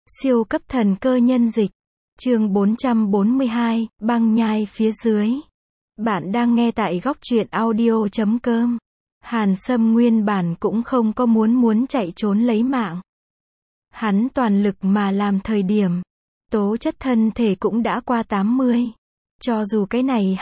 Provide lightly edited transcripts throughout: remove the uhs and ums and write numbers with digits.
Siêu cấp thần cơ nhân dịch. Chương 442, băng nhai phía dưới. Bạn đang nghe tại góc truyện audio.com. Hàn Sâm nguyên bản cũng không có muốn chạy trốn lấy mạng. Hắn toàn lực mà làm thời điểm. Tố chất thân thể cũng đã qua 80. Cho dù cái này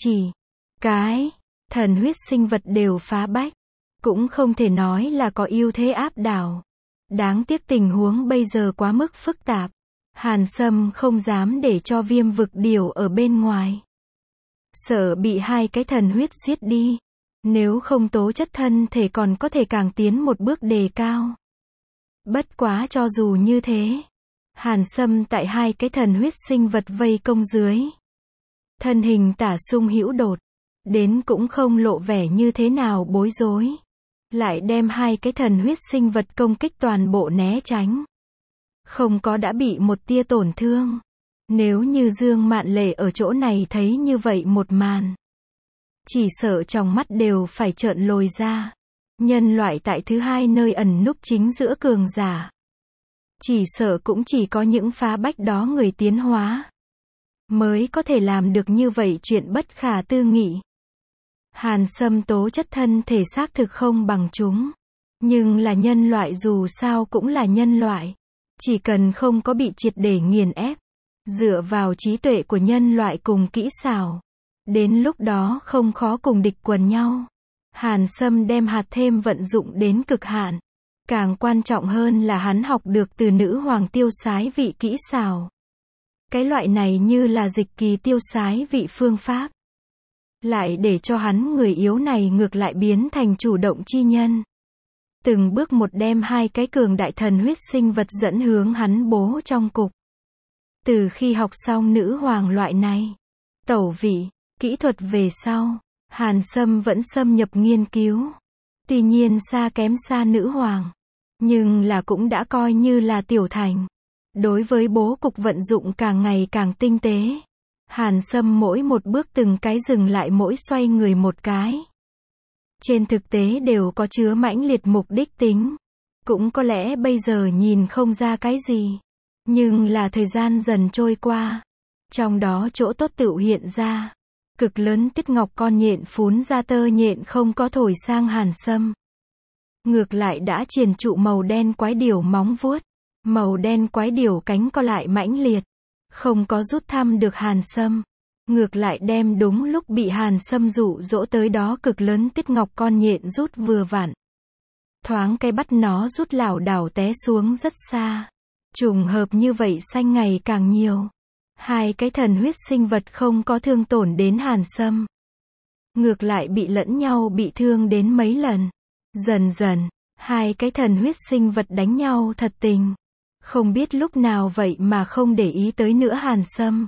cái thần huyết sinh vật đều phá bách. Cũng không thể nói là có ưu thế áp đảo. Đáng tiếc tình huống bây giờ quá mức phức tạp. Hàn Sâm không dám để cho Viêm vực điểu ở bên ngoài. Sợ bị hai cái thần huyết giết đi. Nếu không tố chất thân thể còn có thể càng tiến một bước đề cao. Bất quá cho dù như thế. Hàn Sâm tại hai cái thần huyết sinh vật vây công dưới. Thân hình tả sung hữu đột. Đến cũng không lộ vẻ như thế nào bối rối. Lại đem hai cái thần huyết sinh vật công kích toàn bộ né tránh. Không có đã bị một tia tổn thương. Nếu như Dương Mạn Lệ ở chỗ này thấy như vậy một màn. Chỉ sợ trong mắt đều phải trợn lồi ra. Nhân loại tại thứ hai nơi ẩn núp chính giữa cường giả. Chỉ sợ cũng chỉ có những phá bách đó người tiến hóa. Mới có thể làm được như vậy chuyện bất khả tư nghị. Hàn Sâm tố chất thân thể xác thực không bằng chúng. Nhưng là nhân loại dù sao cũng là nhân loại. Chỉ cần không có bị triệt để nghiền ép. Dựa vào trí tuệ của nhân loại cùng kỹ xảo. Đến lúc đó không khó cùng địch quần nhau. Hàn Sâm đem hạt thêm vận dụng đến cực hạn. Càng quan trọng hơn là hắn học được từ nữ hoàng tiêu sái vị kỹ xảo. Cái loại này như là dịch kỳ tiêu sái vị phương pháp. Lại để cho hắn người yếu này ngược lại biến thành chủ động chi nhân. Từng bước một đem hai cái cường đại thần huyết sinh vật dẫn hướng hắn bố trong cục. Từ khi học xong nữ hoàng loại này, tẩu vị, kỹ thuật về sau, Hàn Sâm vẫn xâm nhập nghiên cứu. Tuy nhiên xa kém xa nữ hoàng, nhưng là cũng đã coi như là tiểu thành. Đối với bố cục vận dụng càng ngày càng tinh tế. Hàn Sâm mỗi một bước từng cái dừng lại mỗi xoay người một cái. Trên thực tế đều có chứa mãnh liệt mục đích tính. Cũng có lẽ bây giờ nhìn không ra cái gì. Nhưng là thời gian dần trôi qua. Trong đó chỗ tốt tựu hiện ra. Cực lớn tiết ngọc con nhện phún ra tơ nhện không có thổi sang Hàn Sâm. Ngược lại đã triền trụ màu đen quái điểu móng vuốt. Màu đen quái điểu cánh co lại mãnh liệt. Không có rút thăm được Hàn Sâm. Ngược lại đem đúng lúc bị Hàn Sâm dụ dỗ tới đó cực lớn tiết ngọc con nhện rút vừa vặn. Thoáng cái bắt nó rút lảo đảo té xuống rất xa. Trùng hợp như vậy sanh ngày càng nhiều. Hai cái thần huyết sinh vật không có thương tổn đến Hàn Sâm. Ngược lại bị lẫn nhau bị thương đến mấy lần. Dần dần, hai cái thần huyết sinh vật đánh nhau thật tình. Không biết lúc nào vậy mà không để ý tới nữa Hàn Sâm.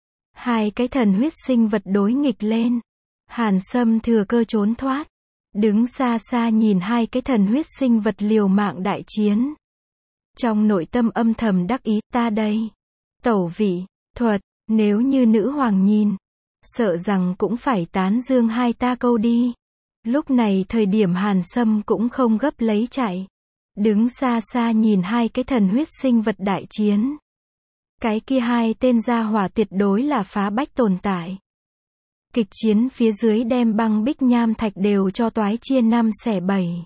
Hai cái thần huyết sinh vật đối nghịch lên. Hàn Sâm thừa cơ trốn thoát. Đứng xa xa nhìn hai cái thần huyết sinh vật liều mạng đại chiến. Trong nội tâm âm thầm đắc ý, ta đây. Tẩu vị, thuật, nếu như nữ hoàng nhìn. Sợ rằng cũng phải tán dương hai ta câu đi. Lúc này thời điểm Hàn Sâm cũng không gấp lấy chạy. Đứng xa xa nhìn hai cái thần huyết sinh vật đại chiến. Cái kia hai tên gia hỏa tuyệt đối là phá bách tồn tại. Kịch chiến phía dưới đem băng bích nham thạch đều cho toái chia 5 xẻ 7.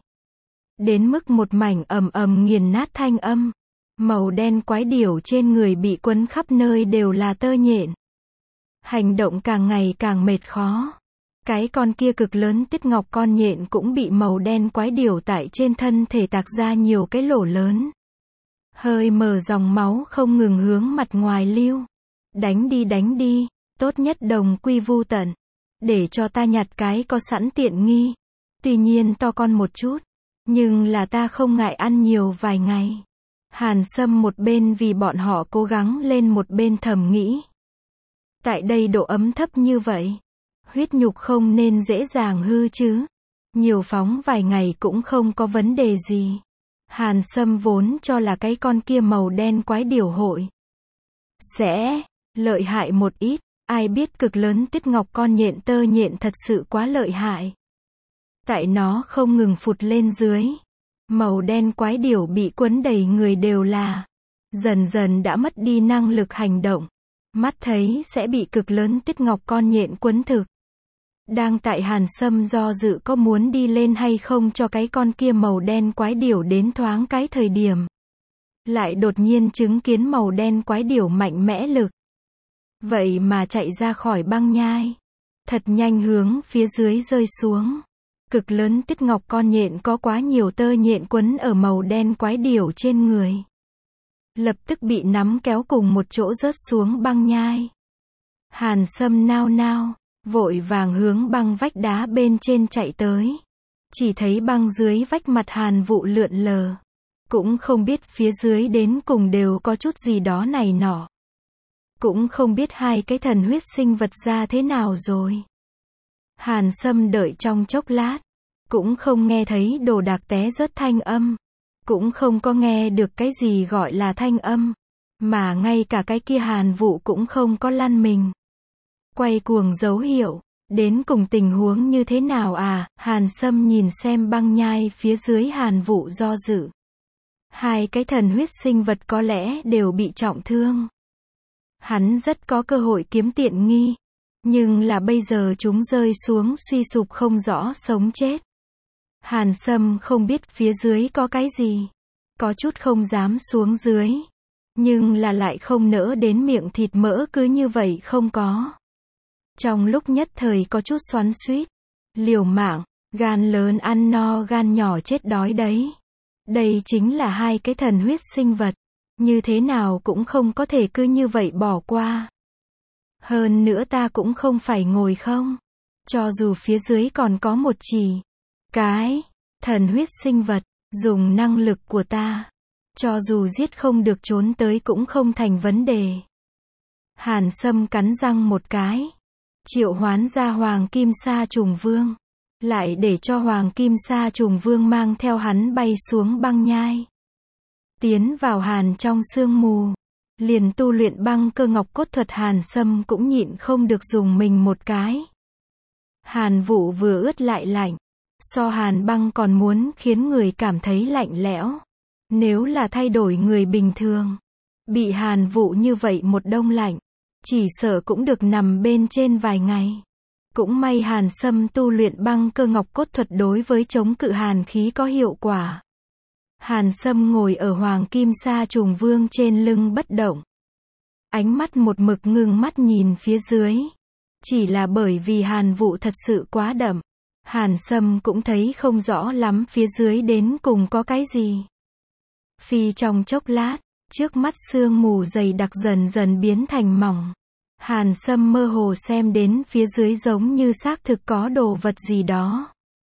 Đến mức một mảnh ầm ầm nghiền nát thanh âm. Màu đen quái điểu trên người bị quấn khắp nơi đều là tơ nhện. Hành động càng ngày càng mệt khó. Cái con kia cực lớn tiết ngọc con nhện cũng bị màu đen quái điểu tại trên thân thể tạc ra nhiều cái lỗ lớn. Hơi mở dòng máu không ngừng hướng mặt ngoài lưu. Đánh đi, tốt nhất đồng quy vu tận. Để cho ta nhặt cái có sẵn tiện nghi. Tuy nhiên to con một chút. Nhưng là ta không ngại ăn nhiều vài ngày. Hàn Sâm một bên vì bọn họ cố gắng lên một bên thầm nghĩ. Tại đây độ ấm thấp như vậy. Huyết nhục không nên dễ dàng hư chứ. Nhiều phóng vài ngày cũng không có vấn đề gì. Hàn Sâm vốn cho là cái con kia màu đen quái điểu hội sẽ lợi hại một ít. Ai biết cực lớn tiết ngọc con nhện tơ nhện thật sự quá lợi hại. Tại nó không ngừng phụt lên dưới. Màu đen quái điểu bị quấn đầy người đều là. dần dần đã mất đi năng lực hành động. Mắt thấy sẽ bị cực lớn tiết ngọc con nhện quấn thực. Đang tại Hàn Sâm do dự có muốn đi lên hay không cho cái con kia màu đen quái điểu đến thoáng cái thời điểm. Lại đột nhiên chứng kiến màu đen quái điểu mạnh mẽ lực. Vậy mà chạy ra khỏi băng nhai. Thật nhanh hướng phía dưới rơi xuống. Cực lớn tiết ngọc con nhện có quá nhiều tơ nhện quấn ở màu đen quái điểu trên người. Lập tức bị nắm kéo cùng một chỗ rớt xuống băng nhai. Hàn Sâm nao nao, vội vàng hướng băng vách đá bên trên chạy tới. Chỉ thấy băng dưới vách mặt Hàn Vụ lượn lờ. Cũng không biết phía dưới đến cùng đều có chút gì đó này nọ. Cũng không biết hai cái thần huyết sinh vật ra thế nào rồi. Hàn Sâm đợi trong chốc lát. Cũng không nghe thấy đồ đạc té rớt thanh âm. Cũng không có nghe được cái gì gọi là thanh âm. Mà ngay cả cái kia Hàn Vụ cũng không có lăn mình. Quay cuồng dấu hiệu. Đến cùng tình huống như thế nào à? Hàn Sâm nhìn xem băng nhai phía dưới Hàn Vụ do dự. Hai cái thần huyết sinh vật có lẽ đều bị trọng thương. Hắn rất có cơ hội kiếm tiện nghi. Nhưng là bây giờ chúng rơi xuống suy sụp không rõ sống chết. Hàn Sâm không biết phía dưới có cái gì. Có chút không dám xuống dưới. Nhưng là lại không nỡ đến miệng thịt mỡ cứ như vậy không có. Trong lúc nhất thời có chút xoắn xuýt. Liều mạng, gan lớn ăn no gan nhỏ chết đói đấy. Đây chính là hai cái thần huyết sinh vật. Như thế nào cũng không có thể cứ như vậy bỏ qua. Hơn nữa ta cũng không phải ngồi không. Cho dù phía dưới còn có một cái thần huyết sinh vật, dùng năng lực của ta. Cho dù giết không được trốn tới cũng không thành vấn đề. Hàn Sâm cắn răng một cái. Triệu hoán ra Hoàng Kim Sa Trùng Vương. Lại để cho Hoàng Kim Sa Trùng Vương mang theo hắn bay xuống băng nhai. Tiến vào hàn trong sương mù. Liền tu luyện băng cơ ngọc cốt thuật Hàn Sâm cũng nhịn không được dùng mình một cái. Hàn Vụ vừa ướt lại lạnh. So hàn băng còn muốn khiến người cảm thấy lạnh lẽo. Nếu là thay đổi người bình thường. Bị Hàn Vụ như vậy một đông lạnh. Chỉ sợ cũng được nằm bên trên vài ngày. Cũng may Hàn Sâm tu luyện băng cơ ngọc cốt thuật đối với chống cự hàn khí có hiệu quả. Hàn Sâm ngồi ở Hoàng Kim Sa Trùng Vương trên lưng bất động. Ánh mắt một mực ngưng mắt nhìn phía dưới. Chỉ là bởi vì Hàn Vụ thật sự quá đậm. Hàn Sâm cũng thấy không rõ lắm phía dưới đến cùng có cái gì. Phi trong chốc lát, trước mắt sương mù dày đặc dần dần biến thành mỏng. Hàn Sâm mơ hồ xem đến phía dưới giống như xác thực có đồ vật gì đó.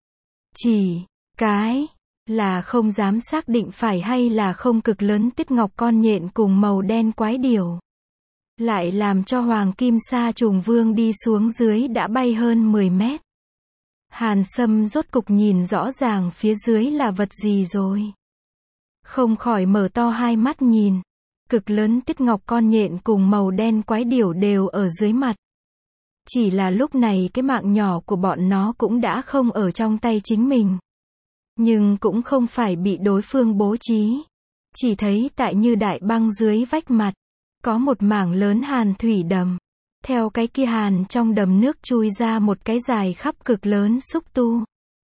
Chỉ cái là không dám xác định phải hay là không cực lớn tiết ngọc con nhện cùng màu đen quái điểu. Lại làm cho Hoàng Kim Sa Trùng Vương đi xuống dưới đã bay hơn 10 mét. Hàn Sâm rốt cục nhìn rõ ràng phía dưới là vật gì rồi. Không khỏi mở to hai mắt nhìn. Cực lớn tiết ngọc con nhện cùng màu đen quái điểu đều ở dưới mặt. Chỉ là lúc này cái mạng nhỏ của bọn nó cũng đã không ở trong tay chính mình. Nhưng cũng không phải bị đối phương bố trí. Chỉ thấy tại như đại băng dưới vách mặt. Có một mảng lớn hàn thủy đầm. Theo cái kia hàn trong đầm nước chui ra một cái dài khắp cực lớn xúc tu.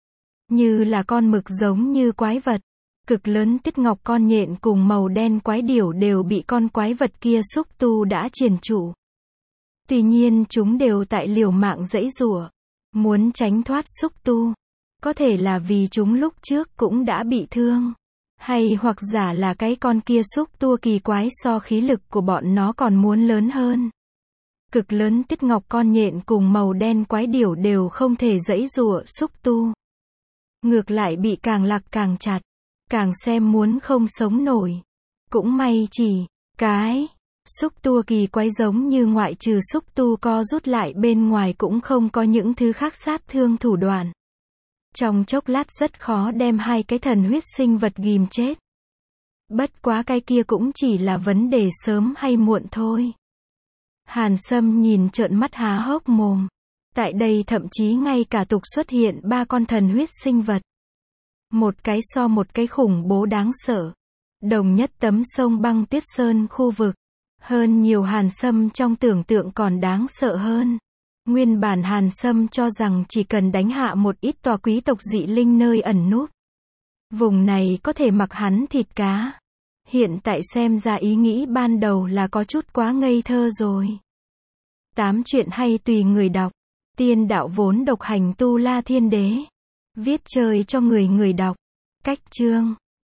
Như là con mực giống như quái vật. Cực lớn tiết ngọc con nhện cùng màu đen quái điểu đều bị con quái vật kia xúc tu đã triền trụ. Tuy nhiên chúng đều tại liều mạng giãy giụa. Muốn tránh thoát xúc tu. Có thể là vì chúng lúc trước cũng đã bị thương. Hay hoặc giả là cái con kia xúc tu kỳ quái so khí lực của bọn nó còn muốn lớn hơn. Cực lớn tiết ngọc con nhện cùng màu đen quái điểu đều không thể giãy giụa xúc tu. Ngược lại bị càng lạc càng chặt. Càng xem muốn không sống nổi. Cũng may chỉ cái xúc tu kỳ quái giống như ngoại trừ xúc tu co rút lại bên ngoài cũng không có những thứ khác sát thương thủ đoạn. Trong chốc lát rất khó đem hai cái thần huyết sinh vật ghim chết. Bất quá cái kia cũng chỉ là vấn đề sớm hay muộn thôi. Hàn Sâm nhìn trợn mắt há hốc mồm. Tại đây thậm chí ngay cả tục xuất hiện 3 con thần huyết sinh vật. Một cái so một cái khủng bố đáng sợ. Đồng nhất tấm sông băng Tuyết Sơn khu vực. Hơn nhiều Hàn Sâm trong tưởng tượng còn đáng sợ hơn. Nguyên bản Hàn Sâm cho rằng chỉ cần đánh hạ một ít tòa quý tộc dị linh nơi ẩn núp, vùng này có thể mặc hắn thịt cá. Hiện tại xem ra ý nghĩ ban đầu là có chút quá ngây thơ rồi. 8 chuyện hay tùy người đọc. Tiên đạo vốn độc hành tu La Thiên Đế. Viết chơi cho người người đọc. Cách chương